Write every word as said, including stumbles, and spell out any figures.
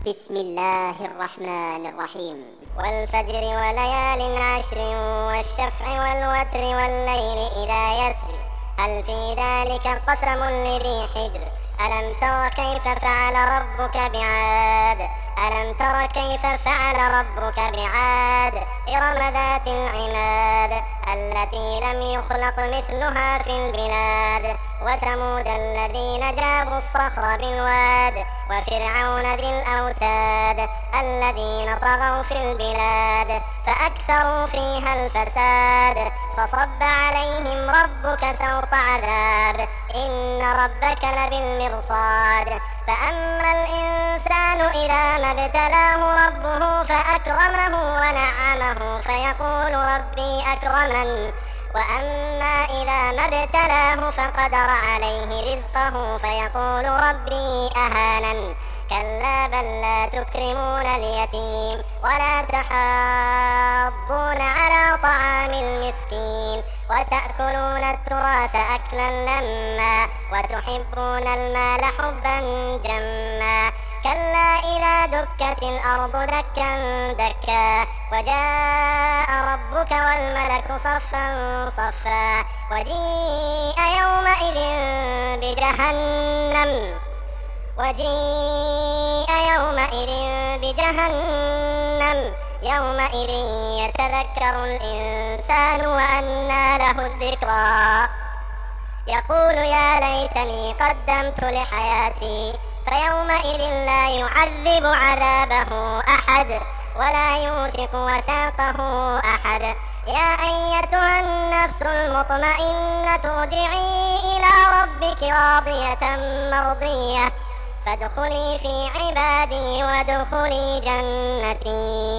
بسم الله الرحمن الرحيم. والفجر وليال عشر والشفع والوتر والليل إذا يسر هل في ذلك قسم لذي حجر ألم تر كيف فعل ربك بعاد ألم تر كيف فعل ربك بعاد إرم ذات العماد التي لم يخلق مثلها في البلاد وثمود الذين جابوا الصخر بالواد وفرعون ذي الأوتاد الذين طغوا في البلاد فأكثروا فيها الفساد فصب عليهم ربك سوط عذاب إن ربك لبالمرصاد فأما الإنسان إذا ما ابتلاه ربه فأكرمه ونعمه فيقول ربي أكرمن وأما إذا ما ابتلاه فقدر عليه رزقه فيقول ربي أهانن كلا بل لا تكرمون اليتيم ولا تحاضون على طعام المسكين وتأكلون التراث أكلا لما وتحبون المال حبا جما كلا إذا دكت الأرض دكا دكا وجاء ربك والملك صفا صفا وجيء يومئذ بجهنم وجيء يومئذ بجهنم يومئذ يتذكر الإنسان وأنى له الذكرى يقول يا ليتني قدمت لحياتي فيومئذ لا يعذب عذابه أحد ولا يوثق وثاقه أحد يا أيتها النفس المطمئنة ارجعي إلى ربك راضية مرضية فادخلي في عبادي وادخلي جنتي.